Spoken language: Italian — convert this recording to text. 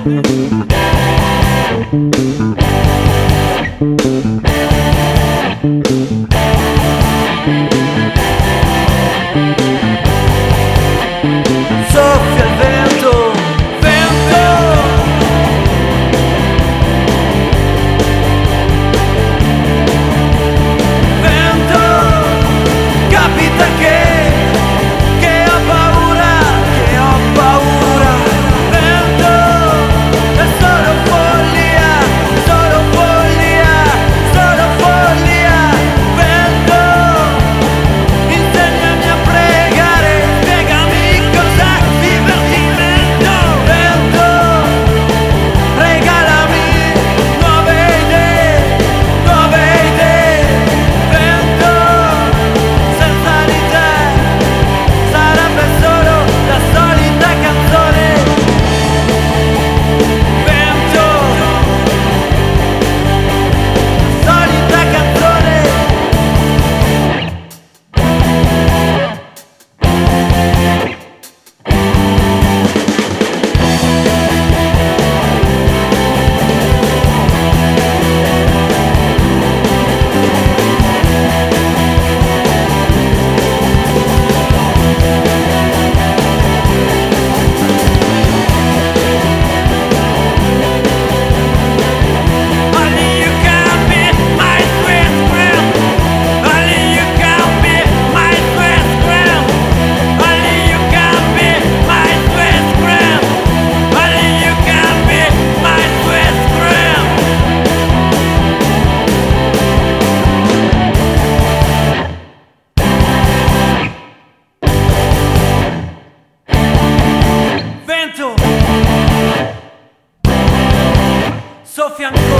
Soffia il vento, vento. Vento, capita che ho paura, che ho paura. Vento, è solo follia, solo follia, solo follia. Vento, insegnami a pregare, spiegami cos'è divertimento. Vento, regalami nuove idee, nuove idee. Vento, senza di te sarebbe solo la solita canzone. Vento, solita canzone. Only you can be my sweet friend. Only you can be my sweet friend. Only you can be my sweet friend. Only you can be my sweet friend. Vento, soffia ancora.